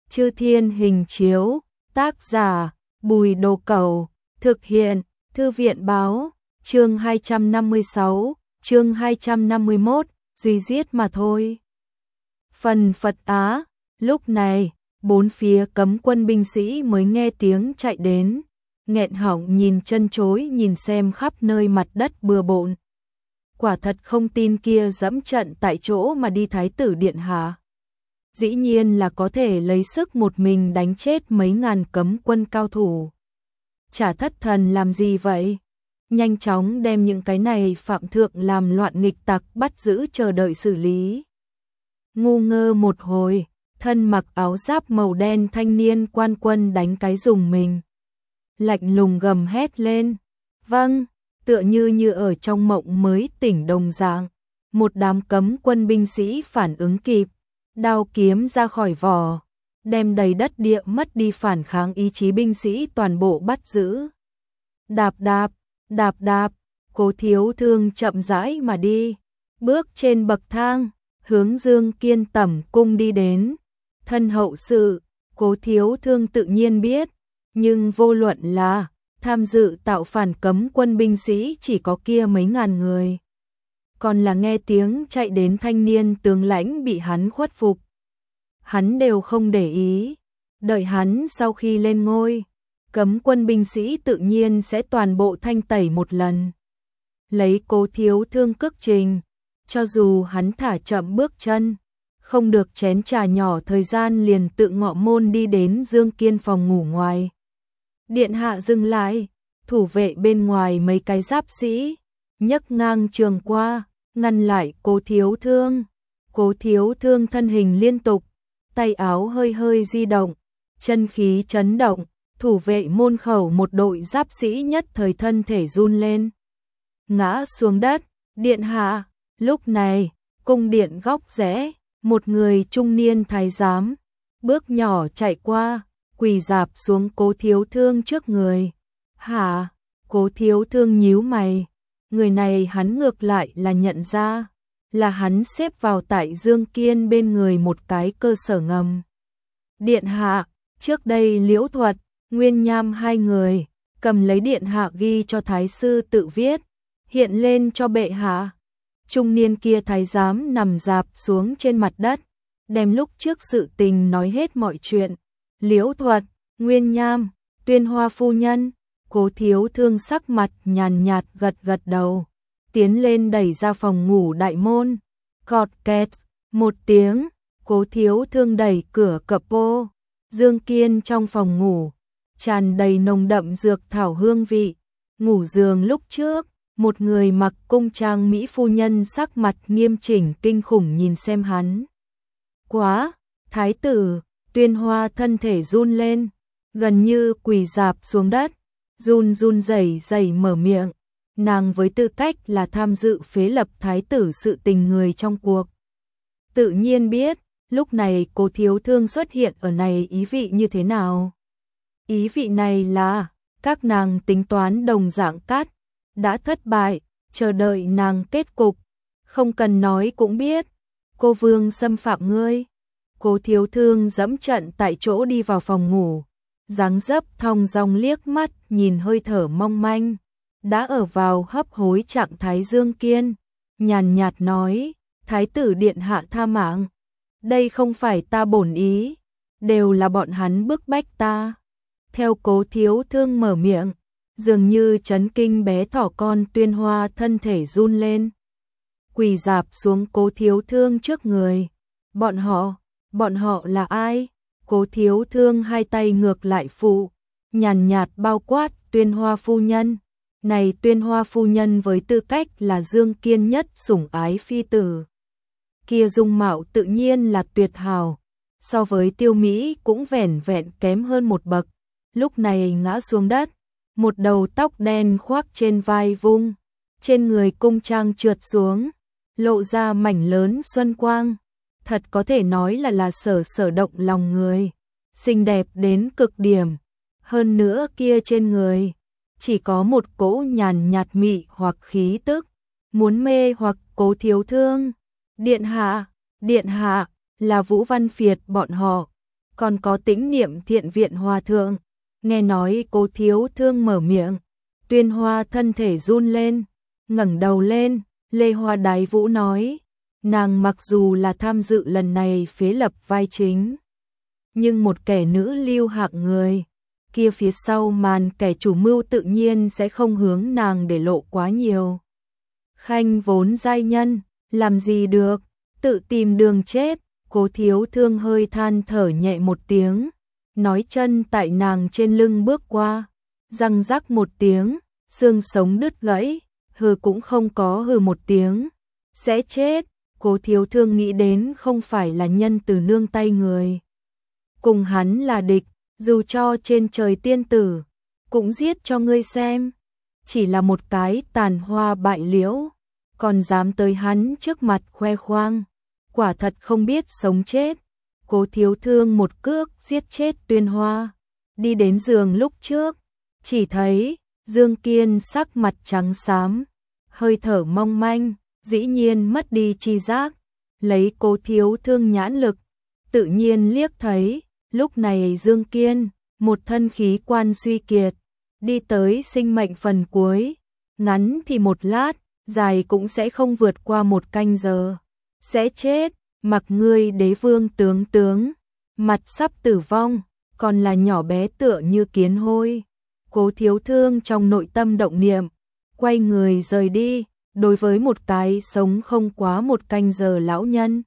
Chư Thiên Hình Chiếu, tác giả Bùi Đồ Cẩu, thực hiện Thư viện báo, chương 256, chương 251, duy giết mà thôi. Phần Phật Á, lúc này, bốn phía cấm quân binh sĩ mới nghe tiếng chạy đến, nghẹn họng nhìn chân chối nhìn xem khắp nơi mặt đất bừa bộn. Quả thật không tin kia dẫm trận tại chỗ mà đi Thái tử điện hạ. Dĩ nhiên là có thể lấy sức một mình đánh chết mấy ngàn cấm quân cao thủ. Chả thất thần làm gì vậy? Nhanh chóng đem những cái này phạm thượng làm loạn nghịch tặc bắt giữ chờ đợi xử lý. Ngu ngơ một hồi, thân mặc áo giáp màu đen thanh niên quan quân đánh cái rùng mình. Lạnh lùng gầm hét lên. Vâng, tựa như ở trong mộng mới tỉnh đồng dạng. Một đám cấm quân binh sĩ phản ứng kịp, đao kiếm ra khỏi vỏ, đem đầy đất địa mất đi phản kháng ý chí binh sĩ toàn bộ bắt giữ. Đạp đạp, đạp đạp, Cố Thiếu Thương chậm rãi mà đi, bước trên bậc thang, hướng Dương Kiên tẩm cung đi đến. Thân hậu sự, Cố Thiếu Thương tự nhiên biết, nhưng vô luận là tham dự tạo phản cấm quân binh sĩ chỉ có kia mấy ngàn người. Còn là nghe tiếng chạy đến thanh niên tướng lãnh bị hắn khuất phục. Hắn đều không để ý, đợi hắn sau khi lên ngôi, cấm quân binh sĩ tự nhiên sẽ toàn bộ thanh tẩy một lần. Lấy Cố Thiếu Thương cước trình, cho dù hắn thả chậm bước chân, không được chén trà nhỏ thời gian liền tự ngọ môn đi đến Dương Kiên phòng ngủ ngoài. Điện hạ dừng lại, thủ vệ bên ngoài mấy cái giáp sĩ, nhấc ngang trường qua, ngăn lại Cố Thiếu Thương. Cố Thiếu Thương thân hình liên tục, tay áo hơi hơi di động, chân khí chấn động, thủ vệ môn khẩu một đội giáp sĩ nhất thời thân thể run lên. Ngã xuống đất, điện hạ, lúc này, cung điện góc rẽ, một người trung niên thái giám, bước nhỏ chạy qua, quỳ rạp xuống Cố Thiếu Thương trước người. Hả? Cố Thiếu Thương nhíu mày, người này hắn ngược lại là nhận ra, là hắn xếp vào tại Dương Kiên bên người một cái cơ sở ngầm. Điện hạ, trước đây Liễu Thuật, Nguyên Nham hai người, cầm lấy điện hạ ghi cho thái sư tự viết, hiện lên cho bệ hạ. Trung niên kia thái giám nằm rạp xuống trên mặt đất, đem lúc trước sự tình nói hết mọi chuyện. Liễu Thuật, Nguyên Nham, Tuyên Hoa phu nhân. Cố Thiếu Thương sắc mặt nhàn nhạt gật gật đầu, tiến lên đẩy ra phòng ngủ đại môn. Cọt kẹt, một tiếng, Cố Thiếu Thương đẩy cửa capo. Dương Kiên trong phòng ngủ, tràn đầy nồng đậm dược thảo hương vị. Ngủ giường lúc trước, một người mặc cung trang mỹ phu nhân sắc mặt nghiêm chỉnh kinh khủng nhìn xem hắn. Quá, thái tử, Tuyên Hoa thân thể run lên, gần như quỳ rạp xuống đất, run run rẩy rẩy mở miệng. Nàng với tư cách là tham dự phế lập thái tử sự tình người trong cuộc, tự nhiên biết, lúc này Cố Thiếu Thương xuất hiện ở này ý vị như thế nào. Ý vị này là, các nàng tính toán đồng dạng cát, đã thất bại, chờ đợi nàng kết cục. Không cần nói cũng biết, cô vương xâm phạm ngươi. Cố Thiếu Thương dẫm trận tại chỗ đi vào phòng ngủ, dáng dấp thong dong liếc mắt nhìn hơi thở mong manh, đã ở vào hấp hối trạng thái Dương Kiên, nhàn nhạt nói, thái tử điện hạ tha mạng, đây không phải ta bổn ý, đều là bọn hắn bức bách ta. Theo Cố Thiếu Thương mở miệng, dường như chấn kinh bé thỏ con Tuyên Hoa thân thể run lên, quỳ rạp xuống Cố Thiếu Thương trước người. Bọn họ là ai? Cố Thiếu Thương hai tay ngược lại phụ, nhàn nhạt bao quát Tuyên Hoa phu nhân. Này Tuyên Hoa phu nhân với tư cách là Dương Kiên nhất sủng ái phi tử. Kia dung mạo tự nhiên là tuyệt hảo, so với Tiêu Mỹ cũng vẻn vẹn kém hơn một bậc. Lúc này ngã xuống đất, một đầu tóc đen khoác trên vai vung, trên người cung trang trượt xuống, lộ ra mảnh lớn xuân quang. Thật có thể nói là sở động lòng người, xinh đẹp đến cực điểm. Hơn nữa kia trên người, chỉ có một cỗ nhàn nhạt mị hoặc khí tức, muốn mê hoặc Cố Thiếu Thương. Điện hạ, là Vũ Văn Phiệt bọn họ. còn có Tĩnh Niệm Thiện Viện Hòa Thượng. Nghe nói Cố Thiếu Thương mở miệng, Tuyên Hoa thân thể run lên, ngẩng đầu lên, Lê Hoa Đái Vũ nói, nàng mặc dù là tham dự lần này phế lập vai chính, nhưng một kẻ nữ lưu hạng người, kia phía sau màn kẻ chủ mưu tự nhiên sẽ không hướng nàng để lộ quá nhiều. Khanh vốn giai nhân, làm gì được, tự tìm đường chết. Cố Thiếu Thương hơi than thở nhẹ một tiếng, nói chân tại nàng trên lưng bước qua, răng rắc một tiếng, xương sống đứt gãy, hừ cũng không có hừ một tiếng, sẽ chết. Cố Thiếu Thương nghĩ đến không phải là nhân từ nương tay người, cùng hắn là địch, dù cho trên trời tiên tử, cũng giết cho ngươi xem, chỉ là một cái tàn hoa bại liễu, còn dám tới hắn trước mặt khoe khoang, quả thật không biết sống chết. Cố Thiếu Thương một cước giết chết Tuyên Hoa, đi đến giường lúc trước, chỉ thấy Dương Kiên sắc mặt trắng xám, hơi thở mong manh, dĩ nhiên mất đi tri giác, lấy Cố Thiếu Thương nhãn lực, tự nhiên liếc thấy, lúc này Dương Kiên, một thân khí quan suy kiệt, đi tới sinh mệnh phần cuối, ngắn thì một lát, dài cũng sẽ không vượt qua một canh giờ, sẽ chết. Mặc ngươi đế vương tướng, mặt sắp tử vong, còn là nhỏ bé tựa như kiến hôi. Cố Thiếu Thương trong nội tâm động niệm, quay người rời đi, đối với một cái sống không quá một canh giờ lão nhân.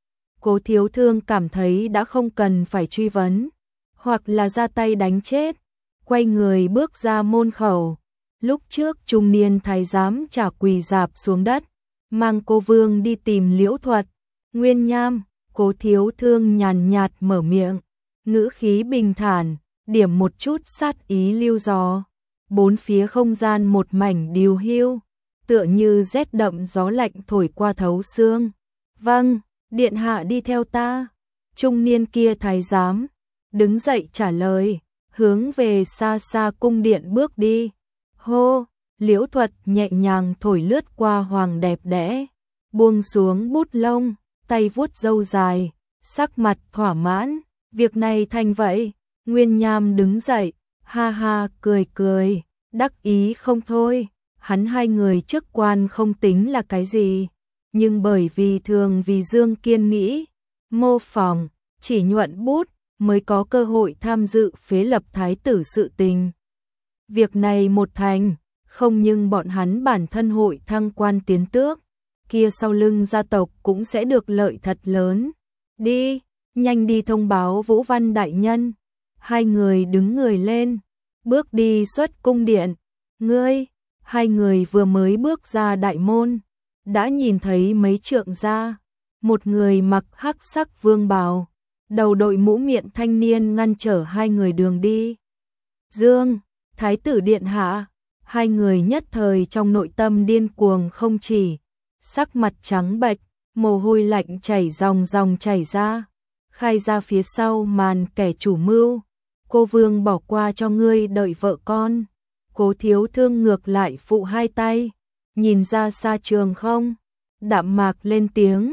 Cố Thiếu Thương cảm thấy đã không cần phải truy vấn, hoặc là ra tay đánh chết, quay người bước ra môn khẩu. Lúc trước trung niên thái giám chả quỳ rạp xuống đất, mang cô vương đi tìm Liễu Thuật. Nguyên Nham, Cố Thiếu Thương nhàn nhạt mở miệng, ngữ khí bình thản, điểm một chút sát ý lưu gió. Bốn phía không gian một mảnh điều hiu, tựa như rét đậm gió lạnh thổi qua thấu xương. Vâng, điện hạ đi theo ta. Trung niên kia thái giám, đứng dậy trả lời, hướng về xa xa cung điện bước đi. Hô, Liễu Thuật nhẹ nhàng thổi lướt qua hoàng đẹp đẽ, buông xuống bút lông, tay vuốt râu dài, sắc mặt thỏa mãn, việc này thành vậy. Nguyên Nham đứng dậy, ha ha cười, đắc ý không thôi. Hắn hai người chức quan không tính là cái gì, nhưng bởi vì thường vì Dương Kiên nghĩ, mô phỏng, chỉ nhuận bút, mới có cơ hội tham dự phế lập thái tử sự tình. Việc này một thành, không nhưng bọn hắn bản thân hội thăng quan tiến tước, kia sau lưng gia tộc cũng sẽ được lợi thật lớn. Đi, nhanh đi thông báo Vũ Văn đại nhân. Hai người đứng người lên, bước đi xuất cung điện. Ngươi, hai người vừa mới bước ra đại môn, đã nhìn thấy mấy trượng ra, một người mặc hắc sắc vương bào, đầu đội mũ miệng thanh niên ngăn trở hai người đường đi. Dương, thái tử điện hạ. Hai người nhất thời trong nội tâm điên cuồng không chỉ, sắc mặt trắng bệch, mồ hôi lạnh chảy ròng chảy ra. Khai ra phía sau màn kẻ chủ mưu, cô vương bỏ qua cho ngươi đợi vợ con. Cố Thiếu Thương ngược lại phụ hai tay, nhìn ra xa trường không, đạm mạc lên tiếng,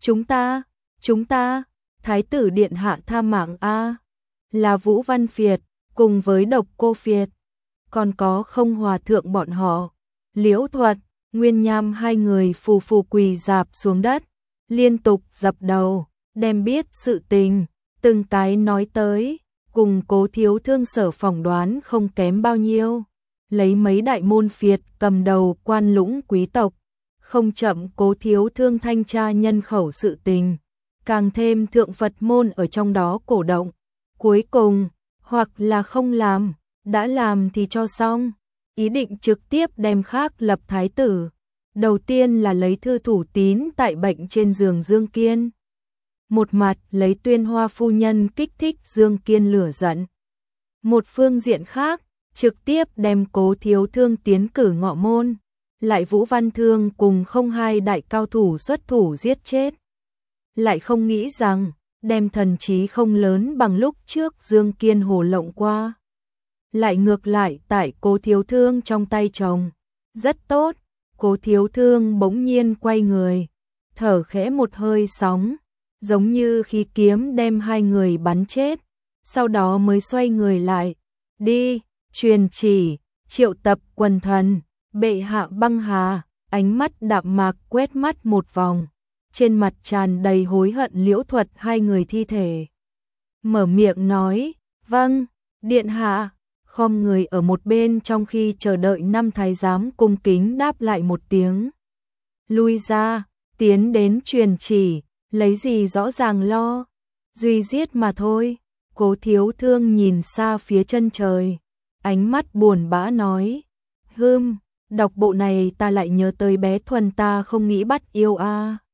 chúng ta, thái tử điện hạ tha mạng a, là Vũ Văn Phiệt, cùng với Độc Cô Phiệt, còn có Không Hòa thượng bọn họ, Liễu Thuật, Nguyên Nham hai người phù phù quỳ rạp xuống đất, liên tục dập đầu, đem biết sự tình, từng cái nói tới, cùng Cố Thiếu Thương sở phỏng đoán không kém bao nhiêu. Lấy mấy đại môn phiệt cầm đầu quan lũng quý tộc, không chậm Cố Thiếu Thương thanh tra nhân khẩu sự tình, càng thêm thượng Phật môn ở trong đó cổ động. Cuối cùng, hoặc là không làm, đã làm thì cho xong, ý định trực tiếp đem khác lập thái tử. Đầu tiên là lấy thư thủ tín tại bệnh trên giường Dương Kiên. Một mặt lấy Tuyên Hoa phu nhân kích thích Dương Kiên lửa giận. Một phương diện khác, trực tiếp đem Cố Thiếu Thương tiến cử ngọ môn, lại Vũ Văn Thương cùng không hai đại cao thủ xuất thủ giết chết. Lại không nghĩ rằng, đem thần trí không lớn bằng lúc trước Dương Kiên hồ lộng qua. Lại ngược lại tại Cố Thiếu Thương trong tay chồng. Rất tốt, Cố Thiếu Thương bỗng nhiên quay người, thở khẽ một hơi sóng, giống như khí kiếm đem hai người bắn chết, sau đó mới xoay người lại. Đi, truyền chỉ, triệu tập quần thần, bệ hạ băng hà, ánh mắt đạm mạc quét mắt một vòng. Trên mặt tràn đầy hối hận Liễu Thuật hai người thi thể. Mở miệng nói, vâng, điện hạ, khom người ở một bên trong khi chờ đợi năm thái giám cung kính đáp lại một tiếng. Lui ra, tiến đến truyền chỉ, lấy gì rõ ràng lo, duy giết mà thôi. Cố Thiếu Thương nhìn xa phía chân trời, ánh mắt buồn bã nói, đọc bộ này ta lại nhớ tới bé Thuần ta không nghĩ bắt yêu a.